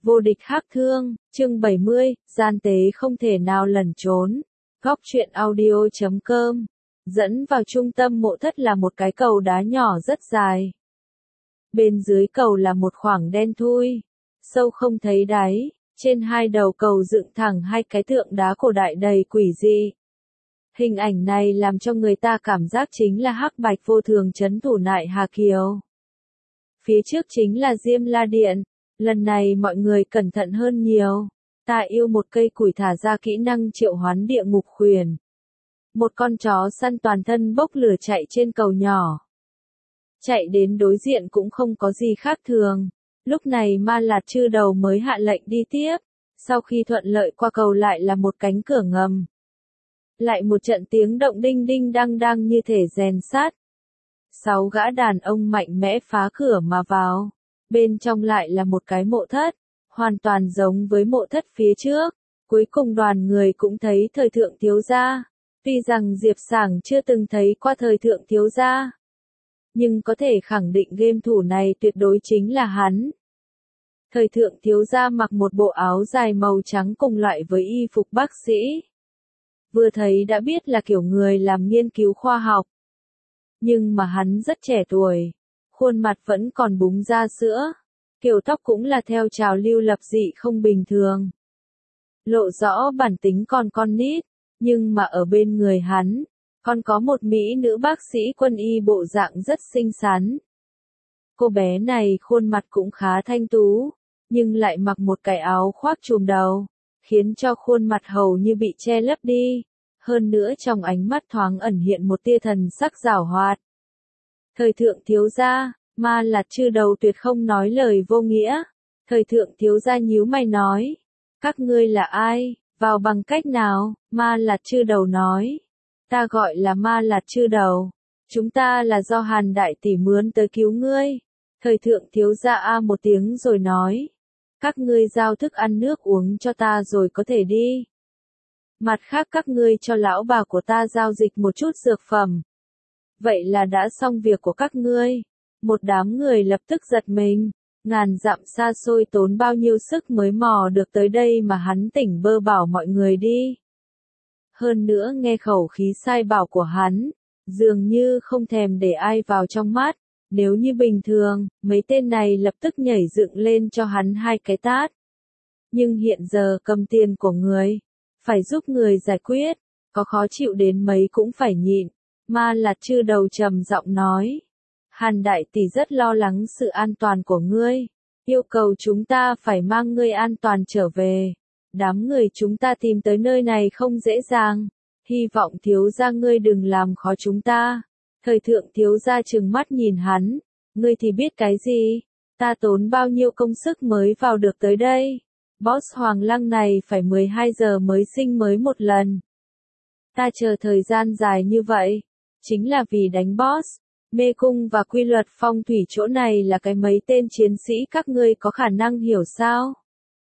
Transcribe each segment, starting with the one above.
Vô địch hắc thương, chương 70, gian tế không thể nào lẩn trốn. Góc truyện audio.com. Dẫn vào trung tâm mộ thất là một cái cầu đá nhỏ rất dài. Bên dưới cầu là một khoảng đen thui, sâu không thấy đáy, trên hai đầu cầu dựng thẳng hai cái tượng đá cổ đại đầy quỷ dị. Hình ảnh này làm cho người ta cảm giác chính là hắc bạch vô thường trấn thủ Nại Hà Kiều. Phía trước chính là Diêm La Điện. Lần này mọi người cẩn thận hơn nhiều. Ta yêu một cây củi thả ra kỹ năng triệu hoán địa ngục khuyển. Một con chó săn toàn thân bốc lửa chạy trên cầu nhỏ. Chạy đến đối diện cũng không có gì khác thường. Lúc này Ma Lạt Chư Đầu mới hạ lệnh đi tiếp. Sau khi thuận lợi qua cầu lại là một cánh cửa ngầm. Lại một trận tiếng động đinh đinh đăng đăng như thể rèn sắt. 6 gã đàn ông mạnh mẽ phá cửa mà vào. Bên trong lại là một cái mộ thất, hoàn toàn giống với mộ thất phía trước. Cuối cùng đoàn người cũng thấy thời thượng thiếu gia. Tuy rằng Diệp Sảng chưa từng thấy qua thời thượng thiếu gia, nhưng có thể khẳng định game thủ này tuyệt đối chính là hắn. Thời thượng thiếu gia mặc một bộ áo dài màu trắng cùng loại với y phục bác sĩ. Vừa thấy đã biết là kiểu người làm nghiên cứu khoa học. Nhưng mà hắn rất trẻ tuổi. Khuôn mặt vẫn còn búng ra sữa, kiểu tóc cũng là theo trào lưu lập dị không bình thường. Lộ rõ bản tính còn con nít, nhưng mà ở bên người hắn, còn có một mỹ nữ bác sĩ quân y bộ dạng rất xinh xắn. Cô bé này khuôn mặt cũng khá thanh tú, nhưng lại mặc một cái áo khoác trùm đầu, khiến cho khuôn mặt hầu như bị che lấp đi, hơn nữa trong ánh mắt thoáng ẩn hiện một tia thần sắc giảo hoạt. Thời thượng thiếu gia, Ma Lạt Chư Đầu tuyệt không nói lời vô nghĩa. Thời thượng thiếu gia nhíu mày nói, các ngươi là ai, vào bằng cách nào? Ma Lạt Chư Đầu nói, ta gọi là Ma Lạt Chư Đầu, chúng ta là do Hàn đại tỷ mướn tới cứu ngươi. Thời thượng thiếu gia a một tiếng rồi nói, các ngươi giao thức ăn nước uống cho ta rồi có thể đi. Mặt khác các ngươi cho lão bà của ta giao dịch một chút dược phẩm. Vậy là đã xong việc của các ngươi. Một đám người lập tức giật mình, ngàn dặm xa xôi tốn bao nhiêu sức mới mò được tới đây mà hắn tỉnh bơ bảo mọi người đi. Hơn nữa nghe khẩu khí sai bảo của hắn, dường như không thèm để ai vào trong mắt, nếu như bình thường, mấy tên này lập tức nhảy dựng lên cho hắn hai cái tát. Nhưng hiện giờ cầm tiền của người, phải giúp người giải quyết, có khó chịu đến mấy cũng phải nhịn. Ma Lạt Chư Đầu trầm giọng nói, Hàn đại tỷ rất lo lắng sự an toàn của ngươi, yêu cầu chúng ta phải mang ngươi an toàn trở về. Đám người chúng ta tìm tới nơi này không dễ dàng, hy vọng thiếu gia ngươi đừng làm khó chúng ta. Thời thượng thiếu gia trừng mắt nhìn hắn, ngươi thì biết cái gì, ta tốn bao nhiêu công sức mới vào được tới đây. Boss Hoàng Lăng này phải 12 giờ mới sinh mới một lần. Ta chờ thời gian dài như vậy, chính là vì đánh boss. Mê cung và quy luật phong thủy chỗ này là cái mấy tên chiến sĩ các ngươi có khả năng hiểu sao?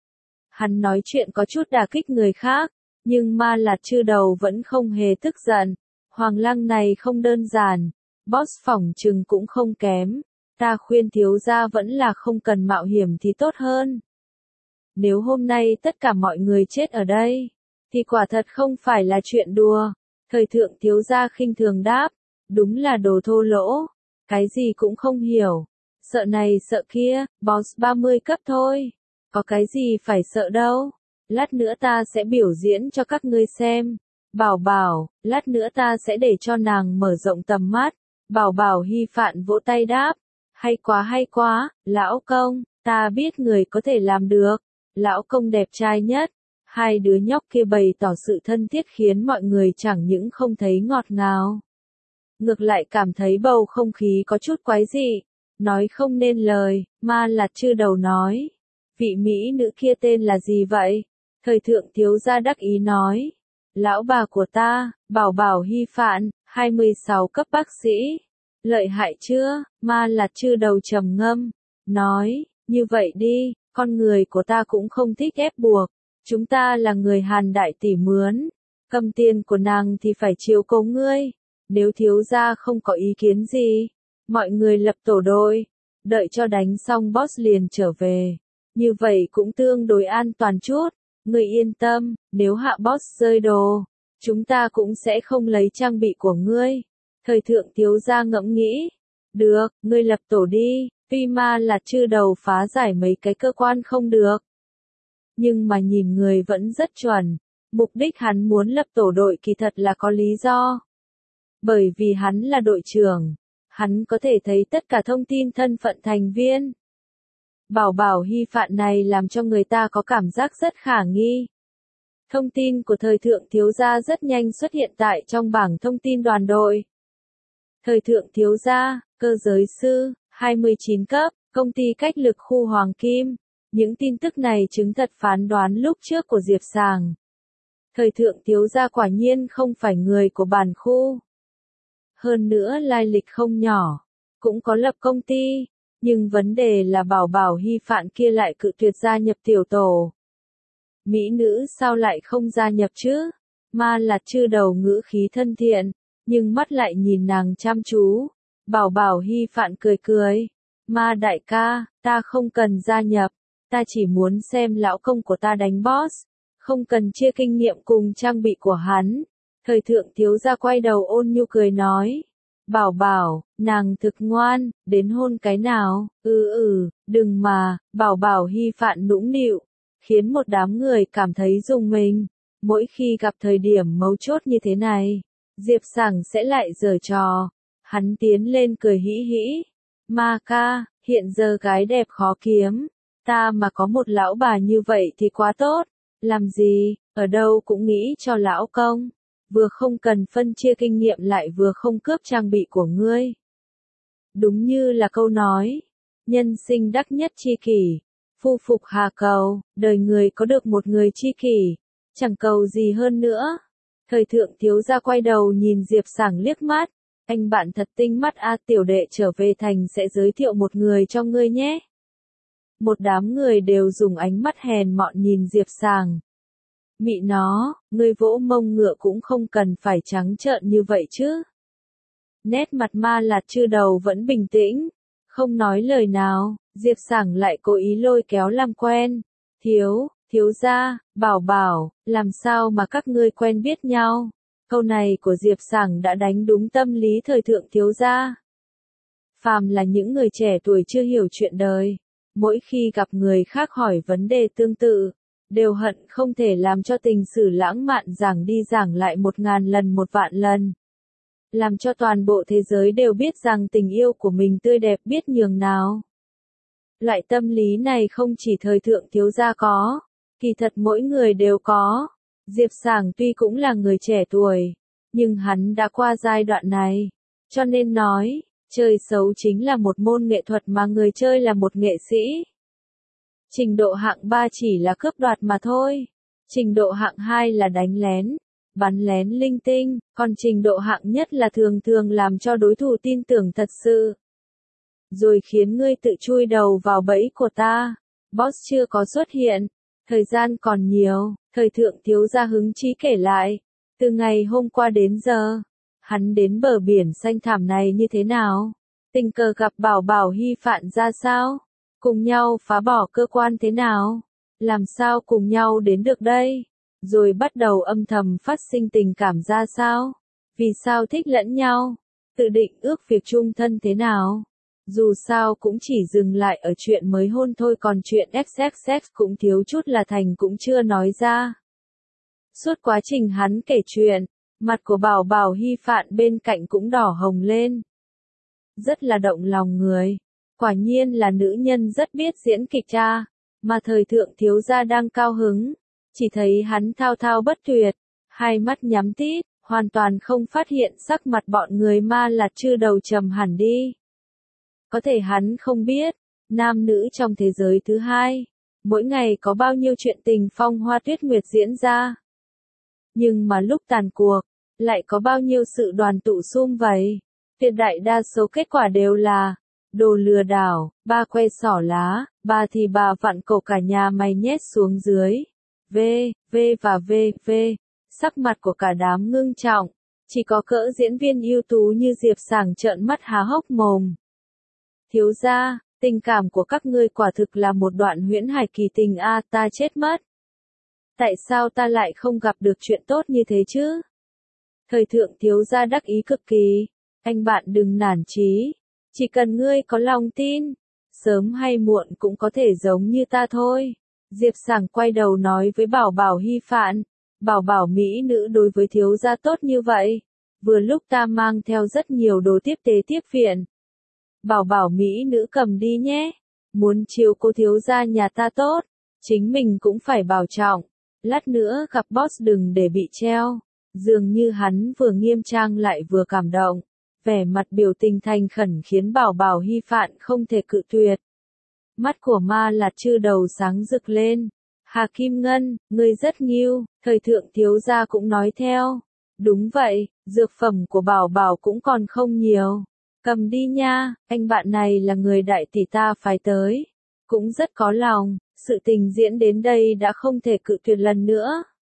Hắn nói chuyện có chút đả kích người khác, nhưng Ma Lạt Chư Đầu vẫn không hề tức giận. Hoàng Lăng này không đơn giản, boss phỏng chừng cũng không kém. Ta khuyên thiếu gia vẫn là không cần mạo hiểm thì tốt hơn. Nếu hôm nay tất cả mọi người chết ở đây, thì quả thật không phải là chuyện đùa. Thời thượng thiếu gia khinh thường đáp, đúng là đồ thô lỗ, cái gì cũng không hiểu, sợ này sợ kia, boss 30 cấp thôi, có cái gì phải sợ đâu, lát nữa ta sẽ biểu diễn cho các ngươi xem. Bảo Bảo, lát nữa ta sẽ để cho nàng mở rộng tầm mắt. Bảo Bảo hy phạn vỗ tay đáp, hay quá, lão công, ta biết người có thể làm được, lão công đẹp trai nhất. Hai đứa nhóc kia bày tỏ sự thân thiết khiến mọi người chẳng những không thấy ngọt ngào, ngược lại cảm thấy bầu không khí có chút quái dị, nói không nên lời. Ma Lạt Chư Đầu nói, vị mỹ nữ kia tên là gì vậy? Thời thượng thiếu gia đắc ý nói, lão bà của ta, Bảo Bảo hy phạn, 26 cấp bác sĩ. Lợi hại chưa? Ma Lạt Chư Đầu trầm ngâm, nói, như vậy đi, con người của ta cũng không thích ép buộc. Chúng ta là người Hàn đại tỷ mướn, cầm tiền của nàng thì phải chiếu cố ngươi. Nếu thiếu gia không có ý kiến gì, mọi người lập tổ đội, đợi cho đánh xong boss liền trở về. Như vậy cũng tương đối an toàn chút. Ngươi yên tâm, nếu hạ boss rơi đồ, chúng ta cũng sẽ không lấy trang bị của ngươi. Thời thượng thiếu gia ngẫm nghĩ. Được, ngươi lập tổ đi, tuy ma là chư đầu phá giải mấy cái cơ quan không được. Nhưng mà nhìn người vẫn rất chuẩn. Mục đích hắn muốn lập tổ đội kỳ thật là có lý do. Bởi vì hắn là đội trưởng, hắn có thể thấy tất cả thông tin thân phận thành viên. Bảo bảo hy phạn này làm cho người ta có cảm giác rất khả nghi. Thông tin của thời thượng thiếu gia rất nhanh xuất hiện tại trong bảng thông tin đoàn đội. Thời thượng thiếu gia, cơ giới sư, 29 cấp, công ty cách lực khu Hoàng Kim. Những tin tức này chứng thật phán đoán lúc trước của Diệp Sàng. Thời thượng thiếu gia quả nhiên không phải người của bản khu. Hơn nữa lai lịch không nhỏ, cũng có lập công ty, nhưng vấn đề là bảo bảo hy phạn kia lại cự tuyệt gia nhập tiểu tổ. Mỹ nữ sao lại không gia nhập chứ? Ma là chư đầu ngữ khí thân thiện, nhưng mắt lại nhìn nàng chăm chú. Bảo bảo hy phạn cười cười. Ma đại ca, ta không cần gia nhập, ta chỉ muốn xem lão công của ta đánh boss, không cần chia kinh nghiệm cùng trang bị của hắn. Thời thượng thiếu gia quay đầu ôn nhu cười nói. Bảo bảo, nàng thực ngoan, đến hôn cái nào, đừng mà, bảo bảo hy phạn nũng nịu, khiến một đám người cảm thấy rùng mình. Mỗi khi gặp thời điểm mấu chốt như thế này, Diệp Sàng sẽ lại giở trò. Hắn tiến lên cười hĩ hĩ. Ma ca, hiện giờ gái đẹp khó kiếm, ta mà có một lão bà như vậy thì quá tốt. Làm gì, ở đâu cũng nghĩ cho lão công. Vừa không cần phân chia kinh nghiệm lại vừa không cướp trang bị của ngươi. Đúng như là câu nói, nhân sinh đắc nhất tri kỷ, phu phục hà cầu, đời người có được một người tri kỷ, chẳng cầu gì hơn nữa. Thời thượng thiếu gia quay đầu nhìn Diệp Sàng liếc mắt, anh bạn thật tinh mắt a, tiểu đệ trở về thành sẽ giới thiệu một người cho ngươi nhé. Một đám người đều dùng ánh mắt hèn mọn nhìn Diệp Sàng. Mị nó, ngươi vỗ mông ngựa cũng không cần phải trắng trợn như vậy chứ. Nét mặt ma lạt chư đầu vẫn bình tĩnh, không nói lời nào. Diệp Sàng lại cố ý lôi kéo làm quen. Thiếu gia, bảo bảo, làm sao mà các ngươi quen biết nhau? Câu này của Diệp Sàng đã đánh đúng tâm lý thời thượng thiếu gia. Phàm là những người trẻ tuổi chưa hiểu chuyện đời, mỗi khi gặp người khác hỏi vấn đề tương tự, đều hận không thể làm cho tình sử lãng mạn giảng đi giảng lại 1000 lần 1 vạn lần. Làm cho toàn bộ thế giới đều biết rằng tình yêu của mình tươi đẹp biết nhường nào. Loại tâm lý này không chỉ thời thượng thiếu gia có, kỳ thật mỗi người đều có. Diệp Sàng tuy cũng là người trẻ tuổi, nhưng hắn đã qua giai đoạn này. Cho nên nói, chơi xấu chính là một môn nghệ thuật mà người chơi là một nghệ sĩ. Trình độ hạng 3 chỉ là cướp đoạt mà thôi. Trình độ hạng 2 là đánh lén, bắn lén linh tinh, còn trình độ hạng nhất là thường thường làm cho đối thủ tin tưởng thật sự. Rồi khiến ngươi tự chui đầu vào bẫy của ta. Boss chưa có xuất hiện, thời gian còn nhiều, thời thượng thiếu gia hứng chí kể lại. Từ ngày hôm qua đến giờ, hắn đến bờ biển xanh thẳm này như thế nào? Tình cờ gặp bảo bảo hy phạn ra sao? Cùng nhau phá bỏ cơ quan thế nào? Làm sao cùng nhau đến được đây? Rồi bắt đầu âm thầm phát sinh tình cảm ra sao? Vì sao thích lẫn nhau? Tự định ước việc chung thân thế nào? Dù sao cũng chỉ dừng lại ở chuyện mới hôn thôi, còn chuyện XXX cũng thiếu chút là thành cũng chưa nói ra. Suốt quá trình hắn kể chuyện, mặt của bảo bảo hy phạn bên cạnh cũng đỏ hồng lên. Rất là động lòng người. Quả nhiên là nữ nhân rất biết diễn kịch cha. Mà thời thượng thiếu gia đang cao hứng, chỉ thấy hắn thao thao bất tuyệt, hai mắt nhắm tít, hoàn toàn không phát hiện sắc mặt bọn người ma lạt chư đầu trầm hẳn đi. Có thể hắn không biết, nam nữ trong thế giới thứ hai, mỗi ngày có bao nhiêu chuyện tình phong hoa tuyết nguyệt diễn ra. Nhưng mà lúc tàn cuộc, lại có bao nhiêu sự đoàn tụ sum vầy. Tuyệt đại đa số kết quả đều là đồ lừa đảo, ba que xỏ lá, ba thì bà vặn cổ cả nhà mày nhét xuống dưới. V. Sắc mặt của cả đám ngưng trọng, chỉ có cỡ diễn viên ưu tú như Diệp Sàng trợn mắt há hốc mồm. Thiếu gia, Tình cảm của các ngươi quả thực là một đoạn huyễn hải kỳ tình a, ta chết mất. Tại sao ta lại không gặp được chuyện tốt như thế chứ? Thời thượng thiếu gia đắc ý cực kỳ. Anh bạn đừng nản chí. Chỉ cần ngươi có lòng tin, sớm hay muộn cũng có thể giống như ta thôi. Diệp Sảng quay đầu nói với Bảo Bảo Hy Phạn. Bảo Bảo mỹ nữ đối với thiếu gia tốt như vậy. Vừa lúc ta mang theo rất nhiều đồ tiếp tế tiếp viện. Bảo Bảo mỹ nữ cầm đi nhé. Muốn chiều cô thiếu gia nhà ta tốt, chính mình cũng phải bảo trọng. Lát nữa gặp boss đừng để bị treo. Dường như hắn vừa nghiêm trang lại vừa cảm động. Vẻ mặt biểu tình thành khẩn khiến Bảo Bảo Hy Phạn không thể cự tuyệt. Mắt của Ma Lạt Trư đầu sáng rực lên. Hà Kim Ngân, ngươi rất nghiêu, thời thượng thiếu gia cũng nói theo. Đúng vậy, dược phẩm của Bảo Bảo cũng còn không nhiều. Cầm đi nha, anh bạn này là người đại tỷ ta phái tới. Cũng rất có lòng, sự tình diễn đến đây đã không thể cự tuyệt lần nữa.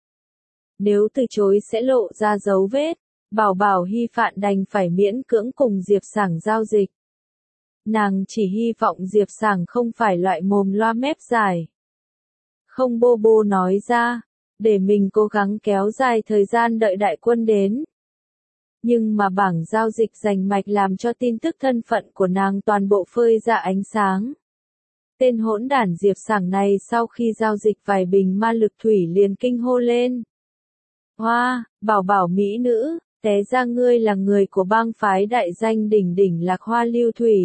Nếu từ chối sẽ lộ ra dấu vết, Bảo Bảo Hy Phạn đành phải miễn cưỡng cùng Diệp Sảng giao dịch. Nàng chỉ hy vọng Diệp Sảng không phải loại mồm loa mép dài. Không bô bô nói ra, để mình cố gắng kéo dài thời gian đợi đại quân đến. Nhưng mà bảng giao dịch rành mạch làm cho tin tức thân phận của nàng toàn bộ phơi ra ánh sáng. Tên hỗn đản Diệp Sảng này sau khi giao dịch vài bình ma lực thủy liền kinh hô lên. Hoa, Bảo Bảo mỹ nữ, té ra ngươi là người của bang phái đại danh đỉnh đỉnh Lạc Hoa Lưu Thủy.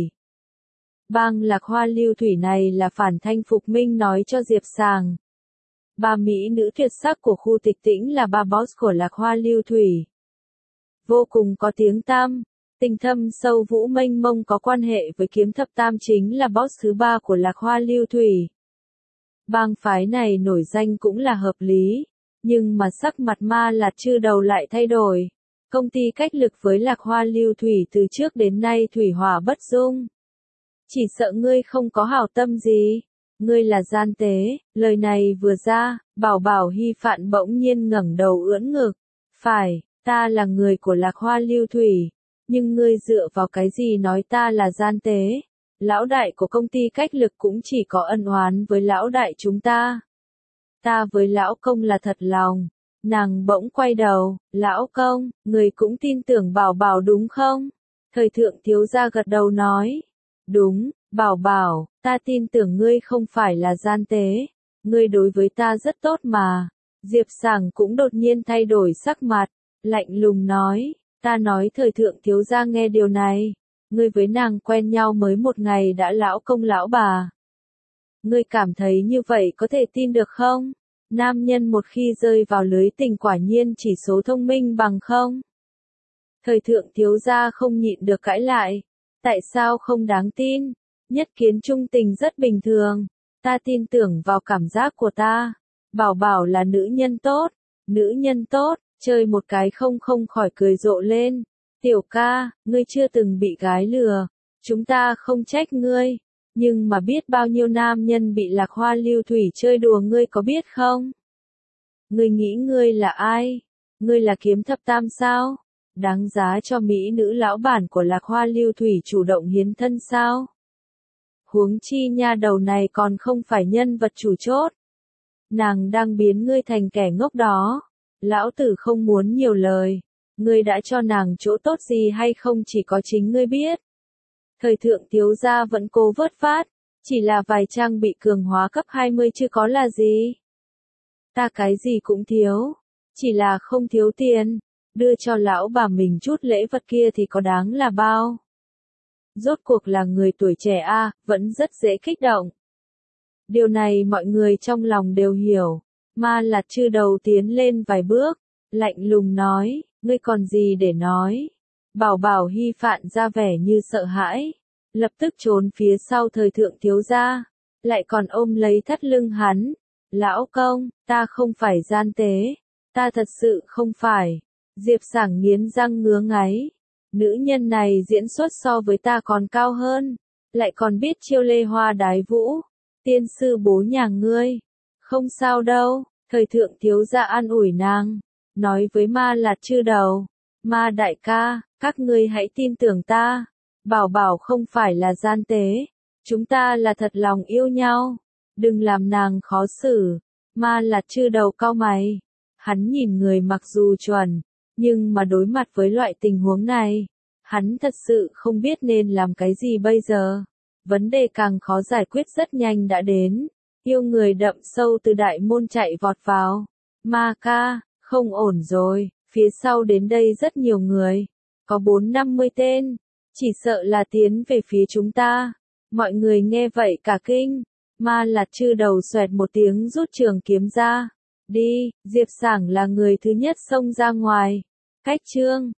Bang Lạc Hoa Lưu Thủy này là phản thanh phục minh nói cho Diệp Sảng. Ba mỹ nữ tuyệt sắc của khu Tịch Tĩnh là ba boss của Lạc Hoa Lưu Thủy. Vô cùng có tiếng tăm, tình thâm sâu vũ mênh mông có quan hệ với kiếm thập tam chính là boss thứ ba của Lạc Hoa Lưu Thủy. Bang phái này nổi danh cũng là hợp lý, nhưng mà sắc mặt Ma Lạt Trư đầu lại thay đổi. Công ty cách lực với Lạc Hoa Lưu Thủy từ trước đến nay thủy hỏa bất dung. Chỉ sợ ngươi không có hảo tâm gì. Ngươi là gian tế, lời này vừa ra, Bảo Bảo Hy Phạn bỗng nhiên ngẩng đầu ưỡn ngực. Phải, ta là người của Lạc Hoa Lưu Thủy, nhưng ngươi dựa vào cái gì nói ta là gian tế? Lão đại của công ty cách lực cũng chỉ có ân oán với lão đại chúng ta. Ta với lão công là thật lòng. Nàng bỗng quay đầu, lão công, người cũng tin tưởng Bảo Bảo đúng không? Thời thượng thiếu gia gật đầu nói. Đúng, Bảo Bảo, ta tin tưởng ngươi không phải là gian tế. Ngươi đối với ta rất tốt mà. Diệp Sảng cũng đột nhiên thay đổi sắc mặt, lạnh lùng nói. Ta nói thời thượng thiếu gia nghe điều này. Ngươi với nàng quen nhau mới một ngày đã lão công lão bà. Ngươi cảm thấy như vậy có thể tin được không? Nam nhân một khi rơi vào lưới tình quả nhiên chỉ số thông minh bằng không. Thời thượng thiếu gia không nhịn được cãi lại. Tại sao không đáng tin? Nhất kiến trung tình rất bình thường. Ta tin tưởng vào cảm giác của ta. Bảo Bảo là nữ nhân tốt. Nữ nhân tốt, chơi một cái không khỏi cười rộ lên. Tiểu ca, ngươi chưa từng bị gái lừa. Chúng ta không trách ngươi. Nhưng mà biết bao nhiêu nam nhân bị Lạc Hoa Lưu Thủy chơi đùa ngươi có biết không? Ngươi nghĩ ngươi là ai? Ngươi là kiếm thập tam sao? Đáng giá cho mỹ nữ lão bản của Lạc Hoa Lưu Thủy chủ động hiến thân sao? Huống chi nha đầu này còn không phải nhân vật chủ chốt. Nàng đang biến ngươi thành kẻ ngốc đó. Lão tử không muốn nhiều lời. Ngươi đã cho nàng chỗ tốt gì hay không chỉ có chính ngươi biết. Thời thượng thiếu gia vẫn cố vớt phát, chỉ là vài trang bị cường hóa cấp 20 chứ có là gì. Ta cái gì cũng thiếu, chỉ là không thiếu tiền, đưa cho lão bà mình chút lễ vật kia thì có đáng là bao. Rốt cuộc là người tuổi trẻ a, vẫn rất dễ kích động. Điều này mọi người trong lòng đều hiểu. Ma Lạt Trư đầu tiến lên vài bước, lạnh lùng nói, ngươi còn gì để nói. Bảo Bảo Hy Phạn ra vẻ như sợ hãi, lập tức trốn phía sau thời thượng thiếu gia, lại còn ôm lấy thắt lưng hắn. Lão công, ta không phải gian tế, ta thật sự không phải. Diệp Sảng nghiến răng ngứa ngáy. Nữ nhân này diễn xuất so với ta còn cao hơn, lại còn biết chiêu lê hoa đái vũ. Tiên sư bố nhà ngươi, không sao đâu. Thời thượng thiếu gia an ủi nàng, nói với Ma Lạt Trư đầu, Ma đại ca, các ngươi hãy tin tưởng ta. Bảo Bảo không phải là gian tế, Chúng ta là thật lòng yêu nhau. Đừng làm nàng khó xử. Ma Lạt chư đầu cau mày. Hắn nhìn người mặc dù chuẩn, nhưng mà đối mặt với loại tình huống này, hắn thật sự không biết nên làm cái gì bây giờ. Vấn đề càng khó giải quyết rất nhanh đã đến. Yêu người đậm sâu từ đại môn chạy vọt vào. Ma ca, không ổn rồi, phía sau đến đây rất nhiều người. Có 4-50 tên. Chỉ sợ là tiến về phía chúng ta. Mọi người nghe vậy cả kinh. Ma Lạt chư đầu xoẹt một tiếng rút trường kiếm ra. Đi, Diệp Sảng là người thứ nhất xông ra ngoài. Cách chương